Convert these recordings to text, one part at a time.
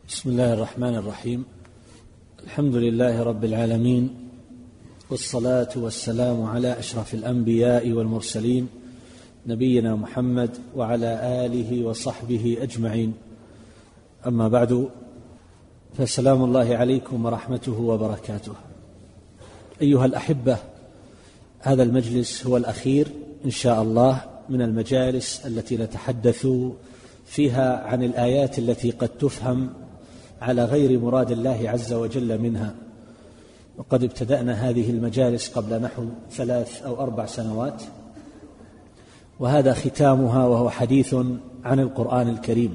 بسم الله الرحمن الرحيم. الحمد لله رب العالمين، والصلاة والسلام على أشرف الأنبياء والمرسلين نبينا محمد وعلى آله وصحبه أجمعين. أما بعد، فسلام الله عليكم ورحمته وبركاته. أيها الأحبة، هذا المجلس هو الأخير إن شاء الله من المجالس التي نتحدث فيها عن الآيات التي قد تفهم على غير مراد الله عز وجل منها. وقد ابتدأنا هذه المجالس قبل نحو 3 أو 4 سنوات، وهذا ختامها، وهو حديث عن القرآن الكريم،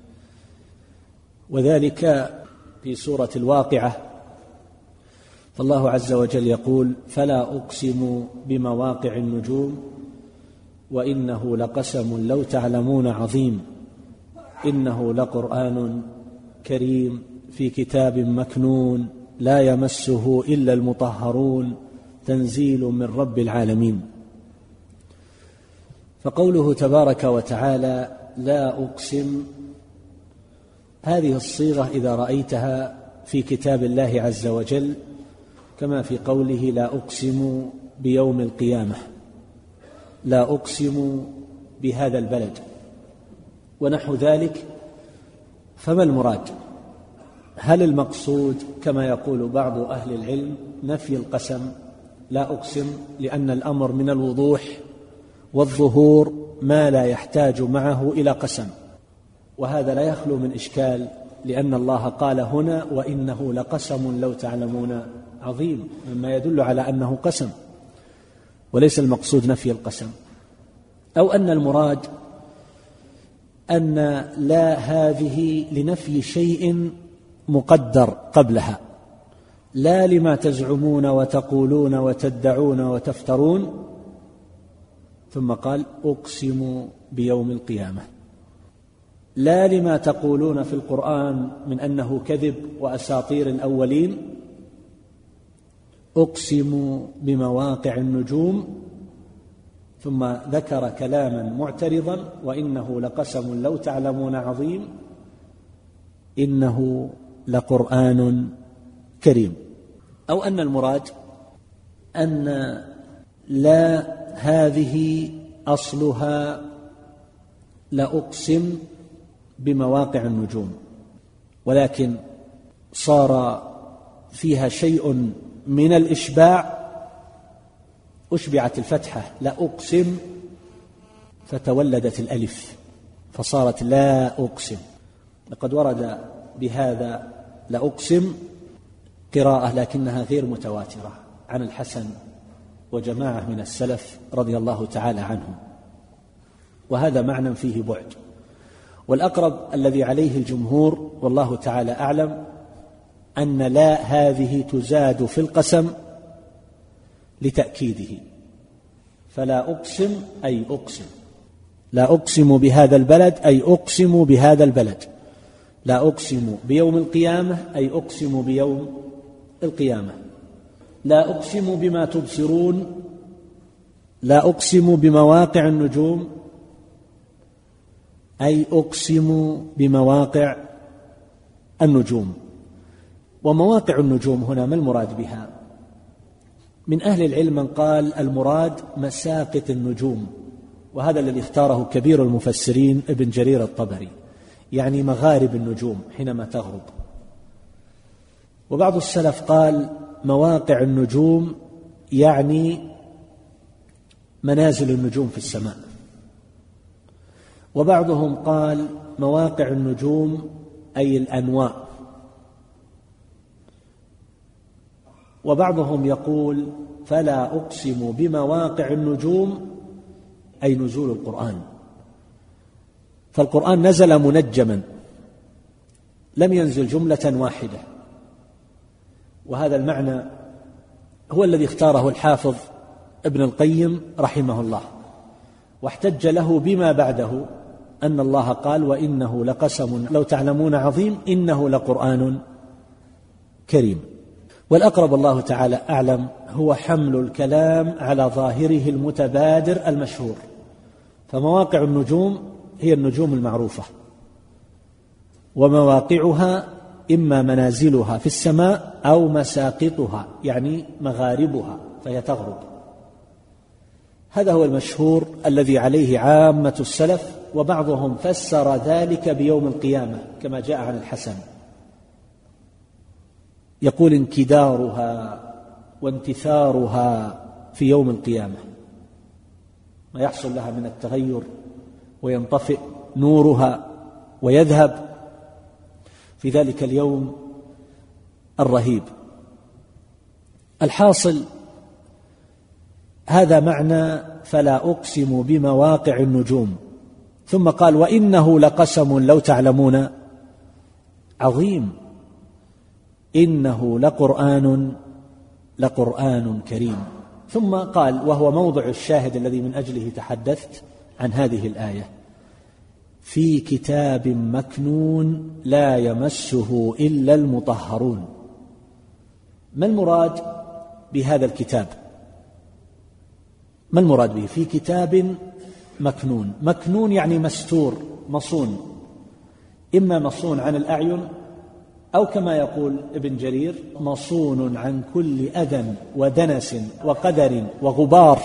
وذلك في سورة الواقعة. فالله عز وجل يقول: فلا أقسم بمواقع النجوم وإنه لقسم لو تعلمون عظيم إنه لقرآن كريم في كتاب مكنون لا يمسه إلا المطهرون تنزيل من رب العالمين. فقوله تبارك وتعالى لا أقسم، هذه الصيغة إذا رأيتها في كتاب الله عز وجل كما في قوله لا أقسم بيوم القيامة، لا أقسم بهذا البلد ونحو ذلك، فما المراد؟ هل المقصود كما يقول بعض أهل العلم نفي القسم، لا أقسم لأن الأمر من الوضوح والظهور ما لا يحتاج معه إلى قسم، وهذا لا يخلو من إشكال، لأن الله قال هنا وإنه لقسم لو تعلمون عظيم، مما يدل على أنه قسم، وليس المقصود نفي القسم. أو أن المراد أن لا هذه لنفي شيء مقدر قبلها، لا لما تزعمون وتقولون وتدعون وتفترون، ثم قال أقسم بيوم القيامة، لا لما تقولون في القرآن من أنه كذب وأساطير الأولين، أقسم بمواقع النجوم، ثم ذكر كلاما معترضا وإنه لقسم لو تعلمون عظيم إنه لقرآن كريم. أو أن المراد أن لا هذه أصلها لأقسم بمواقع النجوم، ولكن صار فيها شيء من الإشباع، أشبعت الفتحة لا أقسم فتولدت الألف فصارت لا أقسم. لقد ورد بهذا لا أقسم قراءة لكنها غير متواترة عن الحسن وجماعة من السلف رضي الله تعالى عنهم، وهذا معنى فيه بعد. والأقرب الذي عليه الجمهور والله تعالى أعلم أن لا هذه تزاد في القسم لتأكيده، فلا أقسم أي أقسم، لا أقسم بهذا البلد أي أقسم بهذا البلد، لا أقسم بيوم القيامة أي أقسم بيوم القيامة، لا أقسم بما تبصرون، لا أقسم بمواقع النجوم أي أقسم بمواقع النجوم. ومواقع النجوم هنا ما المراد بها؟ من أهل العلم من قال المراد مساقط النجوم، وهذا الذي اختاره كبير المفسرين ابن جرير الطبري، يعني مغارب النجوم حينما تغرب. وبعض السلف قال مواقع النجوم يعني منازل النجوم في السماء، وبعضهم قال مواقع النجوم أي الأنواء، وبعضهم يقول فلا أقسم بمواقع النجوم أي نزول القرآن، فالقرآن نزل منجما لم ينزل جملة واحدة، وهذا المعنى هو الذي اختاره الحافظ ابن القيم رحمه الله، واحتج له بما بعده أن الله قال وإنه لقسم لو تعلمون عظيم إنه لقرآن كريم. والأقرب الله تعالى أعلم هو حمل الكلام على ظاهره المتبادر المشهور، فمواقع النجوم هي النجوم المعروفة، ومواقعها إما منازلها في السماء أو مساقطها يعني مغاربها فهي تغرب. هذا هو المشهور الذي عليه عامة السلف، وبعضهم فسر ذلك بيوم القيامة كما جاء عن الحسن، يقول انكدارها وانتثارها في يوم القيامة، ما يحصل لها من التغير وينطفئ نورها ويذهب في ذلك اليوم الرهيب. الحاصل هذا معنى فلا أقسم بمواقع النجوم. ثم قال وإنه لقسم لو تعلمون عظيم، إنه لقرآن كريم. ثم قال وهو موضع الشاهد الذي من أجله تحدثت عن هذه الآية: في كتاب مكنون لا يمسه إلا المطهرون. ما المراد بهذا الكتاب؟ ما المراد به؟ في كتاب مكنون. مكنون يعني مستور، مصون، إما مصون عن الأعين أو كما يقول ابن جرير مصون عن كل أذى ودنس وقدر وغبار،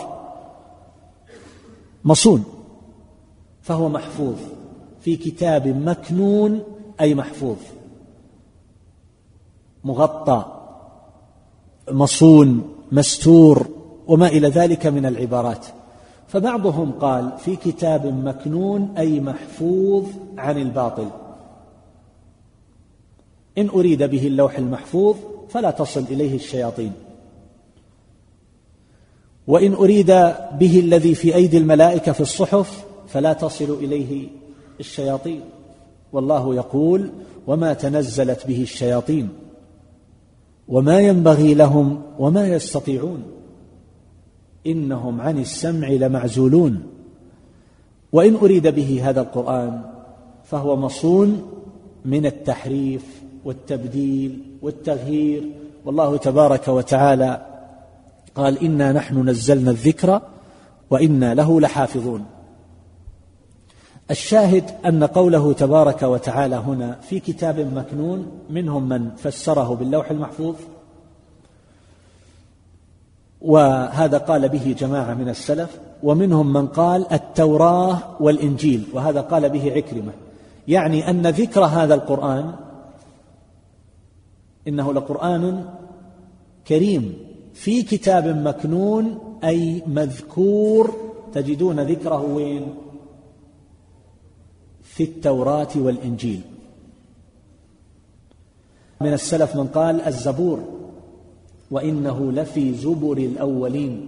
مصون، فهو محفوظ. في كتاب مكنون أي محفوظ، مغطى، مصون، مستور، وما إلى ذلك من العبارات. فبعضهم قال في كتاب مكنون أي محفوظ عن الباطل، إن أريد به اللوح المحفوظ فلا تصل إليه الشياطين، وإن أريد به الذي في أيدي الملائكة في الصحف فلا تصل إليه الشياطين، والله يقول وما تنزلت به الشياطين وما ينبغي لهم وما يستطيعون إنهم عن السمع لمعزولون. وإن أريد به هذا القرآن فهو مصون من التحريف والتبديل والتغيير، والله تبارك وتعالى قال إنا نحن نزلنا الذكر وإنا له لحافظون. الشاهد أن قوله تبارك وتعالى هنا في كتاب مكنون، منهم من فسره باللوح المحفوظ، وهذا قال به جماعة من السلف، ومنهم من قال التوراة والإنجيل، وهذا قال به عكرمة، يعني أن ذكر هذا القرآن إنه لقرآن كريم في كتاب مكنون أي مذكور، تجدون ذكره وين؟ في التوراة والإنجيل. من السلف من قال الزبور، وإنه لفي زبر الأولين.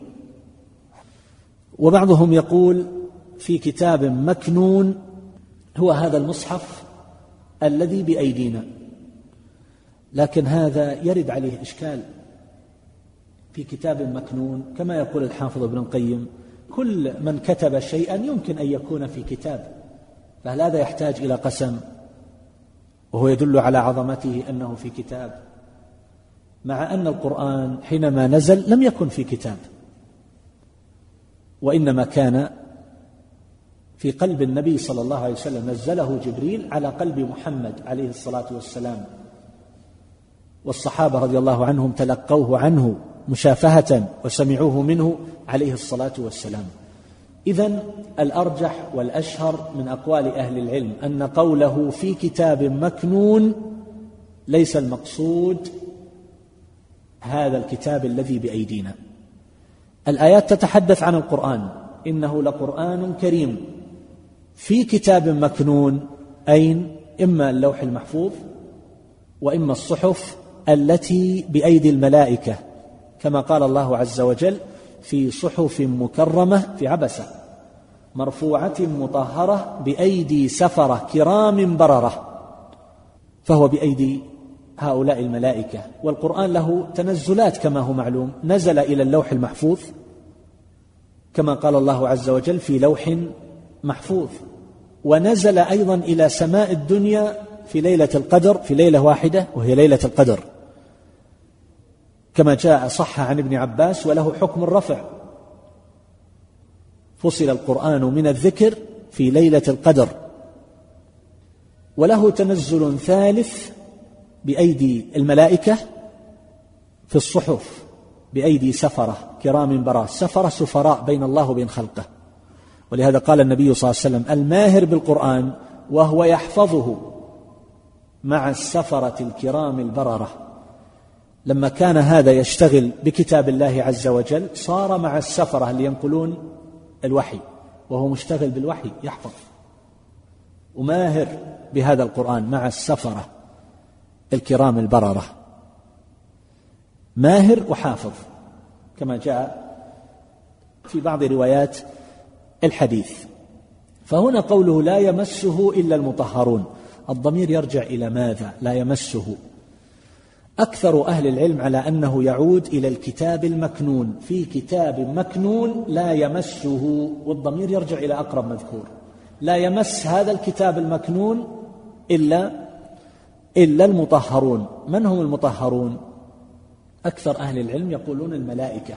وبعضهم يقول في كتاب مكنون هو هذا المصحف الذي بأيدينا، لكن هذا يرد عليه إشكال. في كتاب مكنون كما يقول الحافظ ابن القيم كل من كتب شيئا يمكن أن يكون في كتاب، فهل هذا يحتاج إلى قسم وهو يدل على عظمته أنه في كتاب، مع أن القرآن حينما نزل لم يكن في كتاب، وإنما كان في قلب النبي صلى الله عليه وسلم، نزله جبريل على قلب محمد عليه الصلاة والسلام، والصحابة رضي الله عنهم تلقوه عنه مشافهة وسمعوه منه عليه الصلاة والسلام. إذن الأرجح والأشهر من أقوال أهل العلم أن قوله في كتاب مكنون ليس المقصود هذا الكتاب الذي بأيدينا. الآيات تتحدث عن القرآن، إنه لقرآن كريم في كتاب مكنون، أين؟ إما اللوح المحفوظ وإما الصحف التي بأيدي الملائكة، كما قال الله عز وجل في صحف مكرمة في عبسة مرفوعة مطهرة بأيدي سفرة كرام بررة، فهو بأيدي هؤلاء الملائكة. والقرآن له تنزلات كما هو معلوم، نزل إلى اللوح المحفوظ كما قال الله عز وجل في لوح محفوظ، ونزل أيضا إلى سماء الدنيا في ليلة القدر، في ليلة واحدة وهي ليلة القدر، كما جاء صح عن ابن عباس، وله حكم الرفع، فصل القرآن من الذكر في ليلة القدر. وله تنزل ثالث بأيدي الملائكة في الصحف بأيدي سفرة كرام بررة. سفرة سفراء بين الله وبين خلقه، ولهذا قال النبي صلى الله عليه وسلم: الماهر بالقرآن وهو يحفظه مع السفرة الكرام البررة. لما كان هذا يشتغل بكتاب الله عز وجل صار مع السفرة اللي ينقلون الوحي، وهو مشتغل بالوحي يحفظ وماهر بهذا القرآن مع السفرة الكرام البررة، ماهر وحافظ كما جاء في بعض روايات الحديث. فهنا قوله لا يمسه إلا المطهرون، الضمير يرجع إلى ماذا؟ لا يمسه. أكثر أهل العلم على أنه يعود إلى الكتاب المكنون، في كتاب مكنون لا يمسه، والضمير يرجع إلى أقرب مذكور. لا يمس هذا الكتاب المكنون إلا المطهرون. من هم المطهرون؟ أكثر أهل العلم يقولون الملائكة،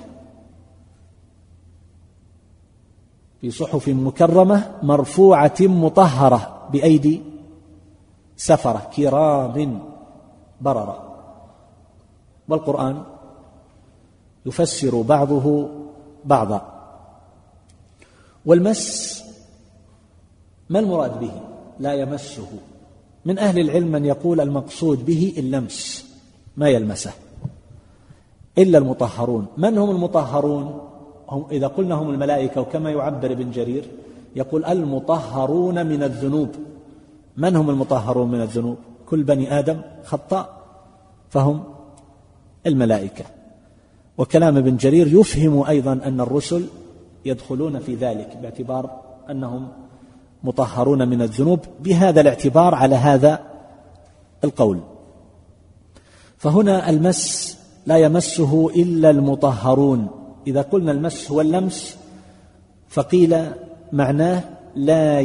في صحف مكرمة مرفوعة مطهرة بأيدي سفرة كرام بررة. والقرآن يفسر بعضه بعضا. والمس ما المراد به؟ لا يمسه. من أهل العلم من يقول المقصود به اللمس، ما يلمسه إلا المطهرون. من هم المطهرون؟ هم إذا قلنا هم الملائكة، وكما يعبر ابن جرير يقول المطهرون من الذنوب. من هم المطهرون من الذنوب؟ كل بني آدم خطاء، فهم الملائكة. وكلام ابن جرير يفهم أيضا أن الرسل يدخلون في ذلك باعتبار أنهم مطهرون من الذنوب، بهذا الاعتبار على هذا القول. فهنا المس لا يمسه إلا المطهرون. إذا قلنا المس هو اللمس فقيل معناه لا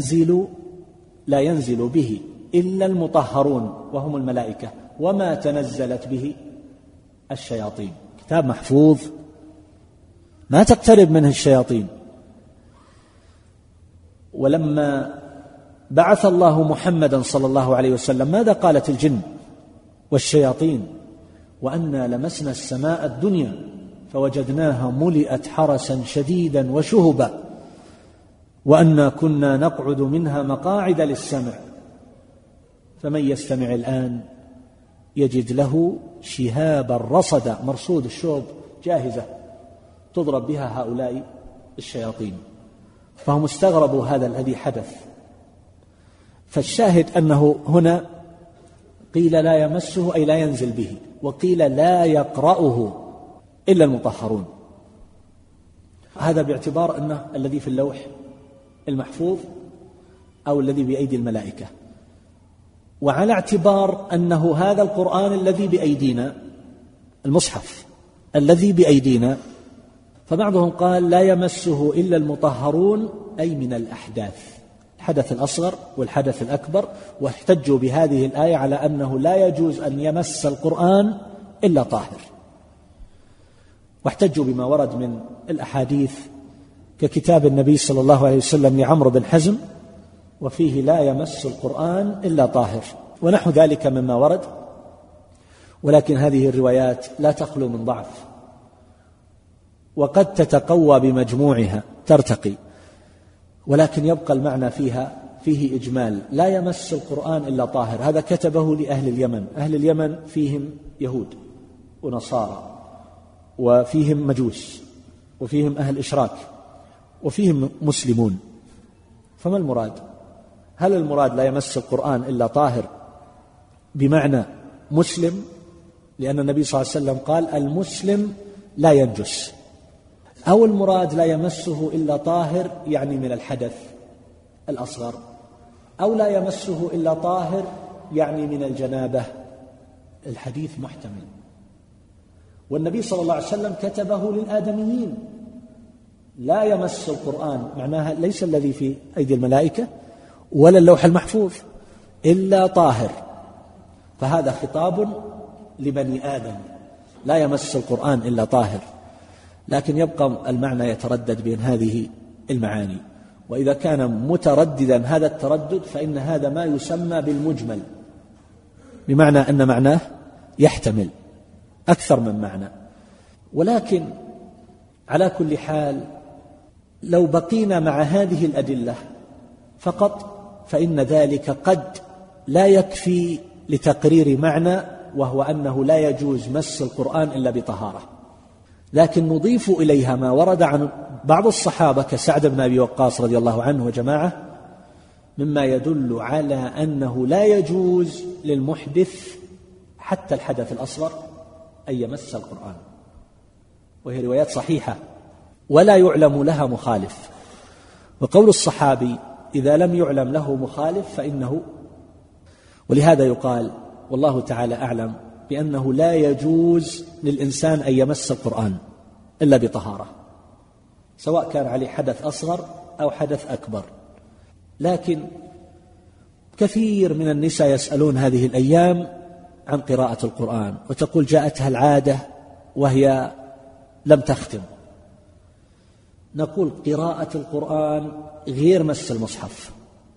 ينزل به إلا المطهرون وهم الملائكة، وما تنزلت به الشياطين. كتاب محفوظ ما تقترب منه الشياطين. ولما بعث الله محمدا صلى الله عليه وسلم ماذا قالت الجن والشياطين؟ وأنا لمسنا السماء الدنيا فوجدناها ملئت حرسا شديدا وشهبا وأنا كنا نقعد منها مقاعد للسمع فمن يستمع الآن يجد له شهابا رصدا. مرصود الشهب جاهزة تضرب بها هؤلاء الشياطين. فهم استغربوا هذا الذي حدث. فالشاهد أنه هنا قيل لا يمسه أي لا ينزل به، وقيل لا يقرأه إلا المطهرون. هذا باعتبار أنه الذي في اللوح المحفوظ أو الذي بأيدي الملائكة، وعلى اعتبار أنه هذا القرآن الذي بأيدينا، المصحف الذي بأيدينا، فبعضهم قال لا يمسه إلا المطهرون أي من الأحداث، الحدث الأصغر والحدث الأكبر. واحتجوا بهذه الآية على أنه لا يجوز أن يمس القرآن إلا طاهر، واحتجوا بما ورد من الأحاديث ككتاب النبي صلى الله عليه وسلم لعمرو بن حزم وفيه لا يمس القرآن إلا طاهر ونحو ذلك مما ورد. ولكن هذه الروايات لا تخلو من ضعف، وقد تتقوى بمجموعها ترتقي، ولكن يبقى المعنى فيه إجمال. لا يمس القرآن إلا طاهر، هذا كتبه لأهل اليمن. أهل اليمن فيهم يهود ونصارى وفيهم مجوس وفيهم أهل إشراك وفيهم مسلمون. فما المراد؟ هل المراد لا يمس القرآن إلا طاهر بمعنى مسلم؟ لأن النبي صلى الله عليه وسلم قال المسلم لا ينجس. أو المراد لا يمسه إلا طاهر يعني من الحدث الأصغر، أو لا يمسه إلا طاهر يعني من الجنابة. الحديث محتمل، والنبي صلى الله عليه وسلم كتبه للآدميين. لا يمس القرآن معناها ليس الذي في أيدي الملائكة ولا اللوح المحفوظ إلا طاهر، فهذا خطاب لبني آدم، لا يمس القرآن إلا طاهر. لكن يبقى المعنى يتردد بين هذه المعاني، وإذا كان مترددا هذا التردد فإن هذا ما يسمى بالمجمل، بمعنى أن معناه يحتمل أكثر من معنى. ولكن على كل حال لو بقينا مع هذه الأدلة فقط فإن ذلك قد لا يكفي لتقرير معنى، وهو أنه لا يجوز مس القرآن إلا بطهارة، لكن نضيف إليها ما ورد عن بعض الصحابة كسعد بن أبي وقاص رضي الله عنه وجماعة مما يدل على أنه لا يجوز للمحدث حتى الحدث الأصغر أن يمس القرآن، وهي روايات صحيحة ولا يعلم لها مخالف. وقول الصحابي إذا لم يعلم له مخالف فإنه، ولهذا يقال والله تعالى أعلم بأنه لا يجوز للإنسان أن يمس القرآن إلا بطهارة، سواء كان عليه حدث أصغر أو حدث أكبر. لكن كثير من النساء يسألون هذه الأيام عن قراءة القرآن، وتقول جاءتها العادة وهي لم تختم. نقول قراءة القرآن غير مس المصحف،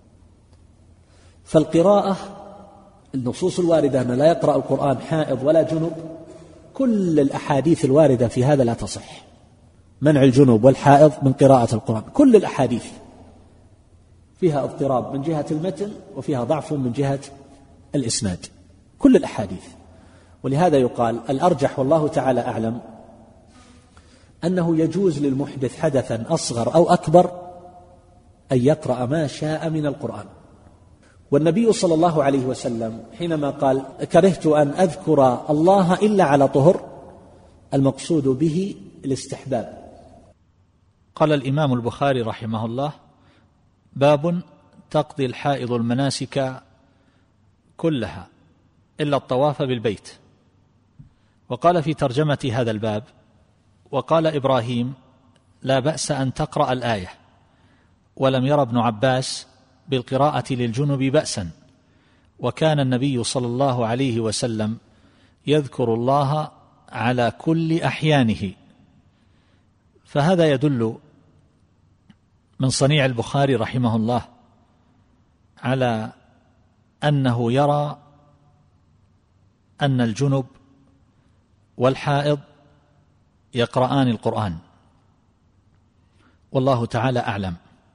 فالقراءة النصوص الواردة أن لا يقرأ القرآن حائض ولا جنب، كل الأحاديث الواردة في هذا لا تصح، منع الجنوب والحائض من قراءة القرآن، كل الأحاديث فيها اضطراب من جهة المتن وفيها ضعف من جهة الإسناد، كل الأحاديث. ولهذا يقال الأرجح والله تعالى أعلم أنه يجوز للمحدث حدثا أصغر أو أكبر أن يقرأ ما شاء من القرآن. والنبي صلى الله عليه وسلم حينما قال كرهت أن أذكر الله إلا على طهر، المقصود به الاستحباب. قال الإمام البخاري رحمه الله: باب تقضي الحائض المناسك كلها إلا الطواف بالبيت. وقال في ترجمة هذا الباب: وقال إبراهيم: لا بأس أن تقرأ الآية، ولم ير ابن عباس بالقراءة للجنب بأسا، وكان النبي صلى الله عليه وسلم يذكر الله على كل أحيانه. فهذا يدل من صنيع البخاري رحمه الله على أنه يرى أن الجنب والحائض يقرآن القرآن، والله تعالى أعلم.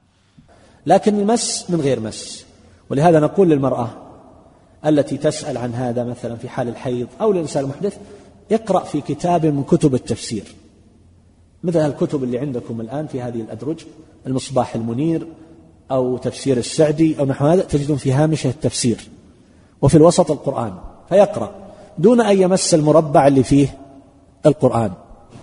لكن المس من غير مس، ولهذا نقول للمرأة التي تسأل عن هذا مثلا في حال الحيض أو للإنسان المحدث يقرأ في كتاب من كتب التفسير، مثل الكتب اللي عندكم الآن في هذه الأدرج، المصباح المنير أو تفسير السعدي أو نحو هذا، تجدون في هامشه التفسير وفي الوسط القرآن، فيقرأ دون أن يمس المربع اللي فيه القرآن.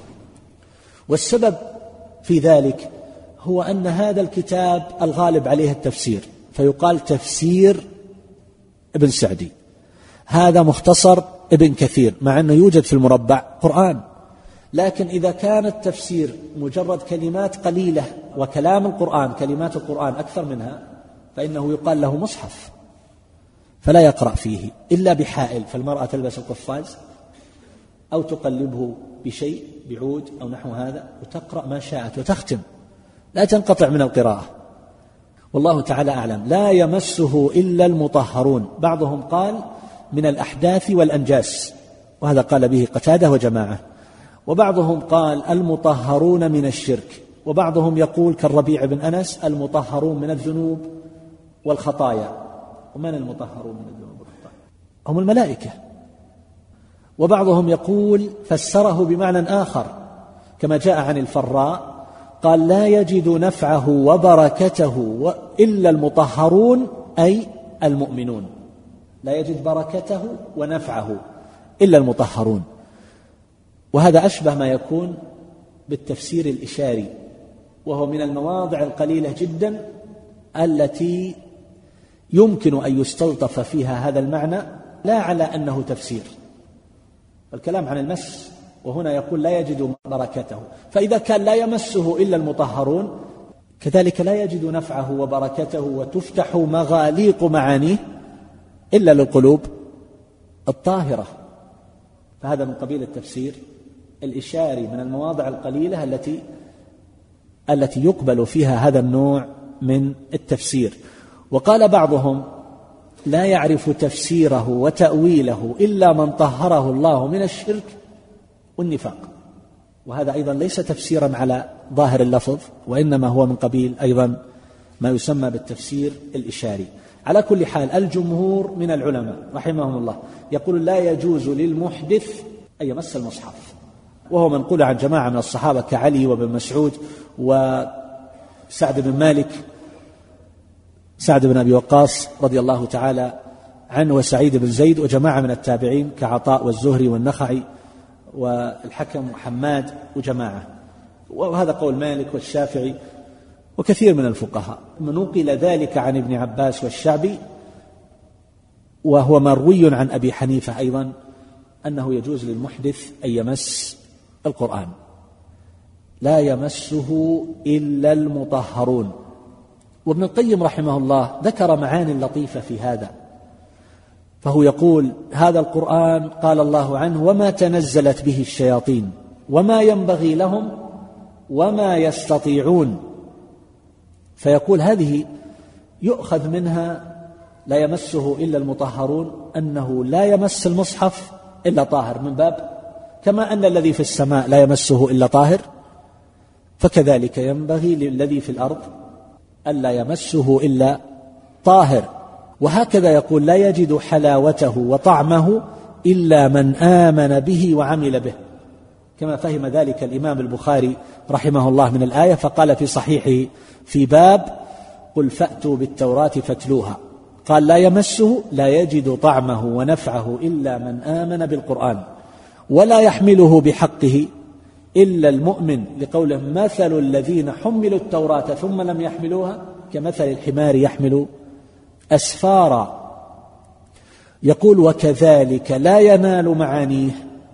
والسبب في ذلك هو أن هذا الكتاب الغالب عليه التفسير، فيقال تفسير ابن سعدي، هذا مختصر ابن كثير، مع أنه يوجد في المربع قرآن. لكن إذا كان التفسير مجرد كلمات قليلة وكلام القرآن كلمات القرآن أكثر منها، فإنه يقال له مصحف، فلا يقرأ فيه إلا بحائل، فالمرأة تلبس القفاز أو تقلبه بشيء بعود أو نحو هذا وتقرأ ما شاءت وتختم، لا تنقطع من القراءة. والله تعالى أعلم. لا يمسه إلا المطهرون، بعضهم قال من الأحداث والأنجاس، وهذا قال به قتادة وجماعة، وبعضهم قال المطهرون من الشرك، وبعضهم يقول كالربيع بن أنس المطهرون من الذنوب والخطايا. ومن المطهرون من الذنوب والخطايا؟ هم الملائكة. وبعضهم يقول فسره بمعنى آخر كما جاء عن الفراء، قال لا يجد نفعه وبركته إلا المطهرون، أي المؤمنون، لا يجد بركته ونفعه إلا المطهرون. وهذا أشبه ما يكون بالتفسير الإشاري، وهو من المواضع القليلة جدا التي يمكن أن يستلطف فيها هذا المعنى، لا على أنه تفسير. الكلام عن المس، وهنا يقول لا يجد بركته، فإذا كان لا يمسه إلا المطهرون كذلك لا يجد نفعه وبركته وتفتح مغاليق معانيه إلا للقلوب الطاهرة. فهذا من قبيل التفسير الإشاري، من المواضع القليلة التي يقبل فيها هذا النوع من التفسير. وقال بعضهم لا يعرف تفسيره وتأويله إلا من طهره الله من الشرك والنفاق. وهذا أيضا ليس تفسيرا على ظاهر اللفظ، وإنما هو من قبيل أيضا ما يسمى بالتفسير الإشاري. على كل حال الجمهور من العلماء رحمهم الله يقول لا يجوز للمحدث أن يمس المصحف، وهو منقول عن جماعة من الصحابة كعلي وابن مسعود وسعد بن مالك، سعد بن أبي وقاص رضي الله تعالى عنه، وسعيد بن زيد، وجماعة من التابعين كعطاء والزهري والنخعي والحكم وحماد وجماعة. وهذا قول مالك والشافعي وكثير من الفقهاء. نقل ذلك عن ابن عباس والشعبي، وهو مروي عن أبي حنيفة أيضا أنه يجوز للمحدث أن يمس القرآن، لا يمسه إلا المطهرون. وابن القيم رحمه الله ذكر معاني لطيفة في هذا، فهو يقول هذا القرآن قال الله عنه وما تنزلت به الشياطين وما ينبغي لهم وما يستطيعون، فيقول هذه يؤخذ منها لا يمسه إلا المطهرون أنه لا يمس المصحف إلا طاهر، من باب كما أن الذي في السماء لا يمسه إلا طاهر، فكذلك ينبغي للذي في الأرض ألا يمسه إلا طاهر. وهكذا يقول لا يجد حلاوته وطعمه إلا من آمن به وعمل به، كما فهم ذلك الإمام البخاري رحمه الله من الآية، فقال في صحيحه في باب قل فأتوا بالتوراة فاتلوها، قال لا يمسه لا يجد طعمه ونفعه إلا من آمن بالقرآن، ولا يحمله بحقه إلا المؤمن، لقوله مثل الذين حملوا التوراة ثم لم يحملوها كمثل الحمار يحمل أسفارا. يقول وكذلك لا ينال معانيه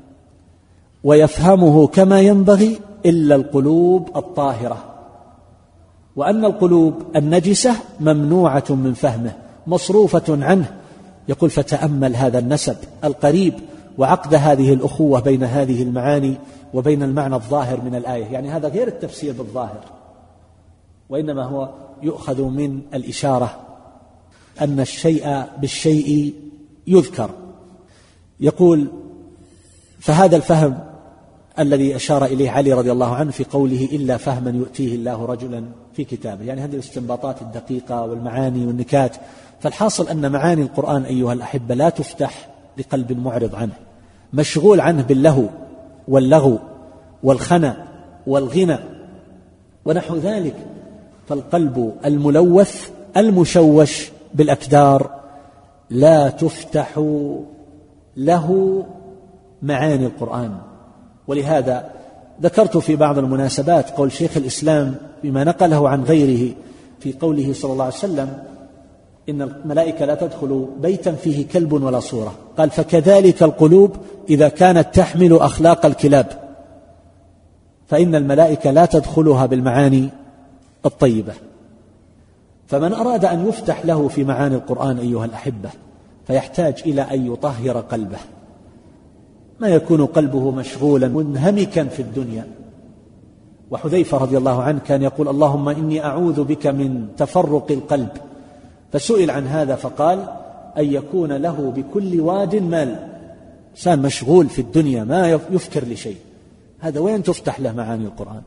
ويفهمه كما ينبغي إلا القلوب الطاهرة، وأن القلوب النجسة ممنوعة من فهمه مصروفة عنه. يقول فتأمل هذا النسب القريب وعقد هذه الأخوة بين هذه المعاني وبين المعنى الظاهر من الآية، يعني هذا غير التفسير بالظاهر، وإنما هو يؤخذ من الإشارة أن الشيء بالشيء يذكر. يقول فهذا الفهم الذي أشار إليه علي رضي الله عنه في قوله إلا فهما يؤتيه الله رجلا في كتابه، يعني هذه الاستنباطات الدقيقة والمعاني والنكات. فالحاصل أن معاني القرآن أيها الأحبة لا تفتح لقلب معرض عنه مشغول عنه باللهو واللغو والخنا والغنى ونحو ذلك، فالقلب الملوث المشوش بالأكدار لا تفتح له معاني القرآن. ولهذا ذكرت في بعض المناسبات قول شيخ الإسلام بما نقله عن غيره في قوله صلى الله عليه وسلم إن الملائكة لا تدخل بيتا فيه كلب ولا صورة، قال فكذلك القلوب إذا كانت تحمل أخلاق الكلاب فإن الملائكة لا تدخلها بالمعاني الطيبة. فمن أراد أن يفتح له في معاني القرآن أيها الأحبة فيحتاج إلى أن يطهر قلبه، ما يكون قلبه مشغولا منهمكا في الدنيا. وحذيفة رضي الله عنه كان يقول اللهم إني أعوذ بك من تفرق القلب، فسئل عن هذا فقال أن يكون له بكل واد مال، إنسان مشغول في الدنيا ما يفكر لشيء، هذا وين تفتح له معاني القرآن؟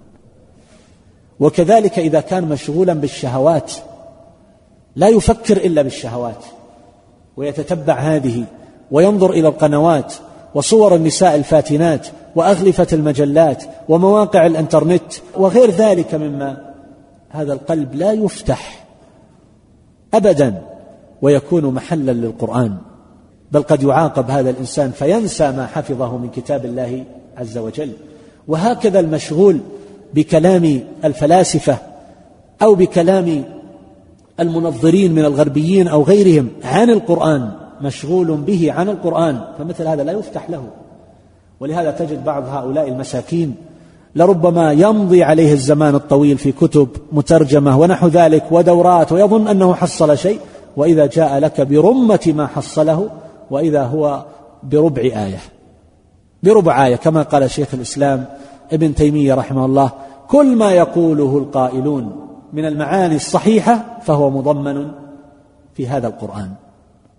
وكذلك إذا كان مشغولا بالشهوات لا يفكر إلا بالشهوات ويتتبع هذه وينظر إلى القنوات وصور النساء الفاتنات وأغلفة المجلات ومواقع الإنترنت وغير ذلك مما، هذا القلب لا يفتح أبدا ويكون محلا للقرآن، بل قد يعاقب هذا الإنسان فينسى ما حفظه من كتاب الله عز وجل. وهكذا المشغول بكلام الفلاسفة أو بكلام المنظرين من الغربيين أو غيرهم عن القرآن، مشغول به عن القرآن، فمثل هذا لا يفتح له. ولهذا تجد بعض هؤلاء المساكين لربما يمضي عليه الزمان الطويل في كتب مترجمة ونحو ذلك ودورات ويظن أنه حصل شيء، وإذا جاء لك برمة ما حصله وإذا هو بربع آية كما قال شيخ الإسلام ابن تيمية رحمه الله كل ما يقوله القائلون من المعاني الصحيحة فهو مضمن في هذا القرآن.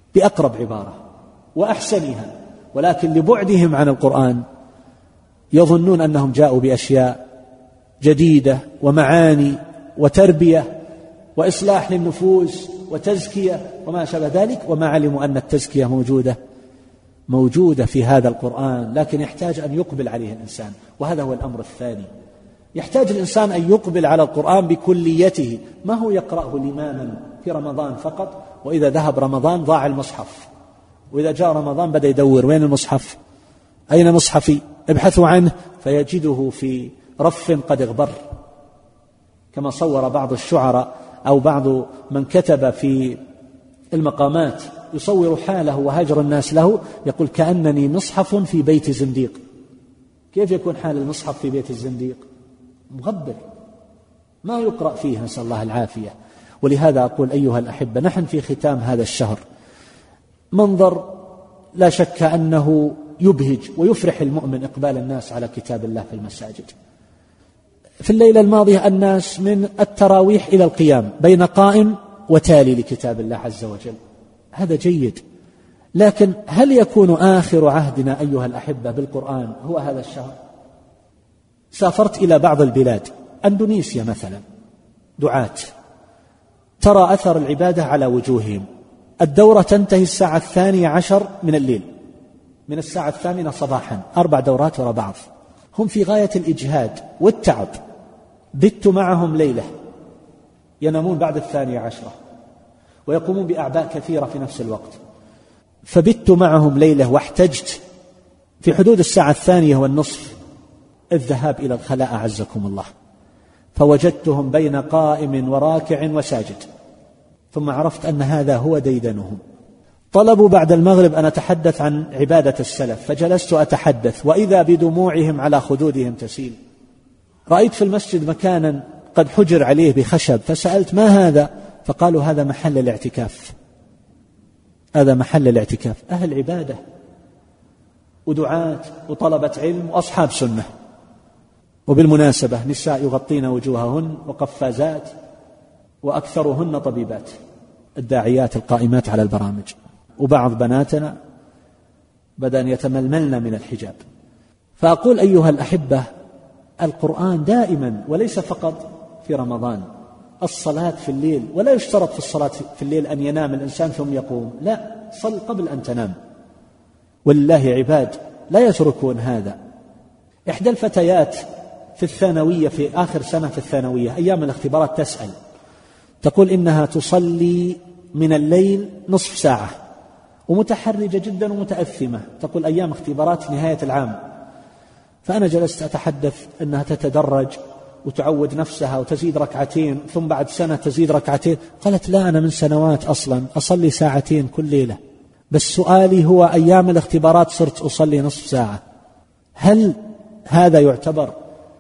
بأقرب عبارة وأحسنها، ولكن لبعدهم عن القرآن يظنون أنهم جاءوا بأشياء جديدة ومعاني وتربية وإصلاح للنفوس وتزكية وما شابه ذلك، وما علموا أن التزكية موجودة في هذا القرآن، لكن يحتاج أن يقبل عليه الإنسان. وهذا هو الأمر الثاني، يحتاج الإنسان أن يقبل على القرآن بكليته، ما هو يقرأه لماما في رمضان فقط، وإذا ذهب رمضان ضاع المصحف، وإذا جاء رمضان بدأ يدور وين المصحف، أين مصحفي، ابحثوا عنه فيجده في رف قد اغبر، كما صور بعض الشعراء أو بعض من كتب في المقامات يصور حاله وهجر الناس له، يقول كأنني مصحف في بيت زنديق. كيف يكون حال المصحف في بيت الزنديق؟ مغبر ما يقرأ فيه، نسأل الله العافية. ولهذا أقول أيها الأحبة، نحن في ختام هذا الشهر، منظر لا شك أنه يبهج ويفرح المؤمن إقبال الناس على كتاب الله في المساجد. في الليلة الماضية الناس من التراويح إلى القيام بين قائم وتالي لكتاب الله عز وجل، هذا جيد، لكن هل يكون آخر عهدنا أيها الأحبة بالقرآن هو هذا الشهر؟ سافرت إلى بعض البلاد، أندونيسيا مثلا، دعاة ترى أثر العبادة على وجوههم. الدورة تنتهي 12:10 من الليل، من 8:00 صباحا، 4 دورات وراء بعض، هم في غاية الإجهاد والتعب. بت معهم ليلة، ينامون بعد 12:10 ويقومون بأعباء كثيرة في نفس الوقت، فبت معهم ليلة واحتجت في حدود 1:02 الذهاب إلى الخلاء أعزكم الله، فوجدتهم بين قائم وراكع وساجد، ثم عرفت أن هذا هو ديدنهم. طلبوا بعد المغرب أن أتحدث عن عبادة السلف، فجلست أتحدث وإذا بدموعهم على خدودهم تسيل. رأيت في المسجد مكانا قد حجر عليه بخشب، فسألت ما هذا؟ فقالوا هذا محل الاعتكاف، هذا محل الاعتكاف، أهل عبادة ودعاة وطلبة علم وأصحاب سنة. وبالمناسبة نساء يغطين وجوههن وقفازات، وأكثرهن طبيبات، الداعيات القائمات على البرامج، وبعض بناتنا بدأن يتململن من الحجاب. فأقول أيها الأحبة، القرآن دائما وليس فقط في رمضان، الصلاة في الليل، ولا يشترط في الصلاة في الليل أن ينام الإنسان ثم يقوم، لا، صل قبل أن تنام، ولله عباد لا يتركون هذا. إحدى الفتيات في الثانوية، في آخر سنة في الثانوية أيام الاختبارات، تسأل تقول إنها تصلي من الليل نصف ساعة، ومتحرجة جدا ومتأثمة، تقول أيام اختبارات نهاية العام. فأنا جلست أتحدث أنها تتدرج وتعود نفسها وتزيد ركعتين، ثم بعد سنة تزيد ركعتين. قالت لا، أنا من سنوات أصلا أصلي 2 ساعة كل ليلة، بس سؤالي هو أيام الاختبارات صرت أصلي نصف ساعة. هل هذا يعتبر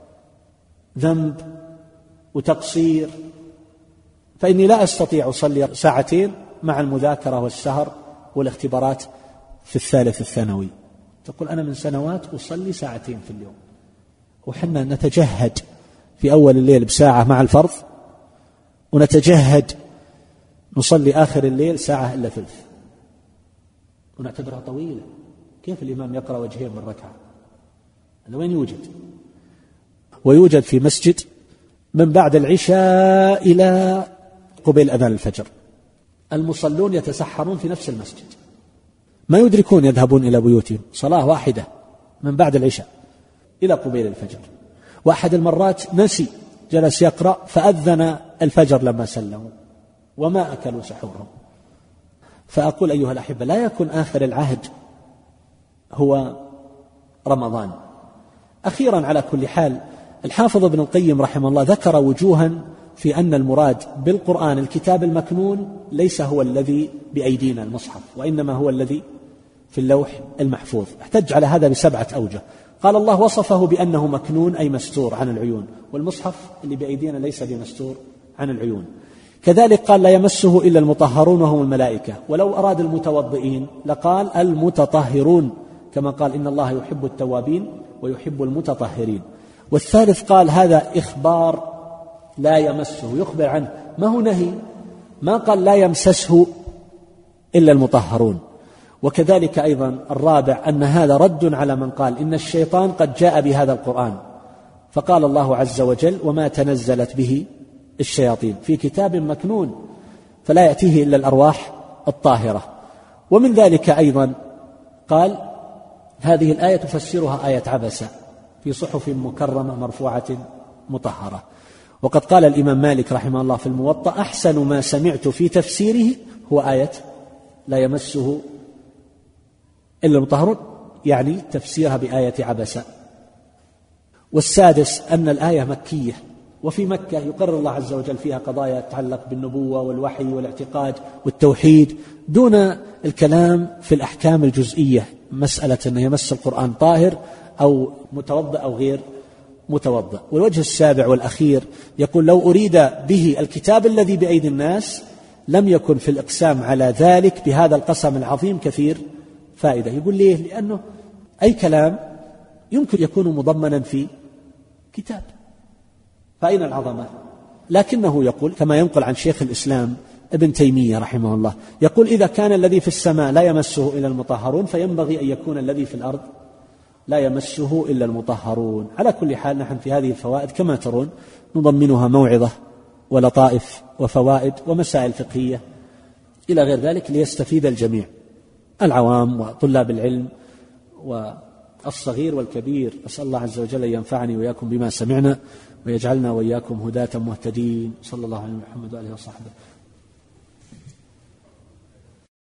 ذنب وتقصير؟ فإني لا أستطيع أصلي 2 ساعة مع المذاكرة والسهر والاختبارات في الثالث الثانوي. تقول أنا من سنوات أصلي 2 ساعة في اليوم، وحنا نتجهد في أول الليل بساعة مع الفرض، ونتجهد نصلي آخر الليل 1 ساعة إلا ثلث، ونعتبرها طويلة. كيف الإمام يقرأ وجهين من ركعة؟ هذا وين يوجد؟ ويوجد في مسجد من بعد العشاء إلى قبيل أذان الفجر، المصلون يتسحرون في نفس المسجد، ما يدركون يذهبون إلى بيوتهم، صلاة واحدة من بعد العشاء إلى قبيل الفجر. وأحد المرات نسي، جلس يقرأ فأذن الفجر لما سلموا وما أكلوا سحورهم. فأقول أيها الأحبة، لا يكون آخر العهد هو رمضان. أخيرا على كل حال، الحافظ ابن القيم رحمه الله ذكر وجوها في أن المراد بالقرآن الكتاب المكنون ليس هو الذي بأيدينا المصحف، وإنما هو الذي في اللوح المحفوظ. احتج على هذا ب7 أوجه. قال الله وصفه بأنه مكنون أي مستور عن العيون، والمصحف اللي بأيدينا ليس بمستور عن العيون. كذلك قال لا يمسه إلا المطهرون وهم الملائكة، ولو أراد المتوضئين لقال المتطهرون، كما قال إن الله يحب التوابين ويحب المتطهرين. والثالث قال هذا إخبار لا يمسه، يخبر عنه، ما هو نهي، ما قال لا يمسسه إلا المطهرون. وكذلك أيضا الرابع أن هذا رد على من قال إن الشيطان قد جاء بهذا القرآن، فقال الله عز وجل وما تنزلت به الشياطين في كتاب مكنون فلا يأتيه إلا الأرواح الطاهرة. ومن ذلك أيضا قال هذه الآية تفسرها آية عبسة في صحف مكرمة مرفوعة مطهرة. وقد قال الإمام مالك رحمه الله في الموطأ أحسن ما سمعت في تفسيره هو آية لا يمسه إلا المطهرون، يعني تفسيرها بآية عبسة. والسادس أن الآية مكية، وفي مكة يقرر الله عز وجل فيها قضايا تتعلق بالنبوة والوحي والاعتقاد والتوحيد دون الكلام في الأحكام الجزئية، مسألة أنه يمس القرآن طاهر أو متوضأ أو غير متوضأ. والوجه السابع والأخير يقول لو أريد به الكتاب الذي بأيدي الناس لم يكن في الإقسام على ذلك بهذا القسم العظيم كثير فائدة. يقول ليه؟ لأنه أي كلام يمكن يكون مضمنا في كتاب، فأين العظمة؟ لكنه يقول كما ينقل عن شيخ الإسلام ابن تيمية رحمه الله يقول إذا كان الذي في السماء لا يمسه إلا المطهرون فينبغي أن يكون الذي في الأرض لا يمسه إلا المطهرون. على كل حال نحن في هذه الفوائد كما ترون نضمنها موعظة ولطائف وفوائد ومسائل فقهية إلى غير ذلك ليستفيد الجميع، العوام وطلاب العلم والصغير والكبير. أسأل الله عز وجل أن ينفعني وإياكم بما سمعنا ويجعلنا وإياكم هداة مهتدين. صلى الله عليه محمد وآله وصحبه.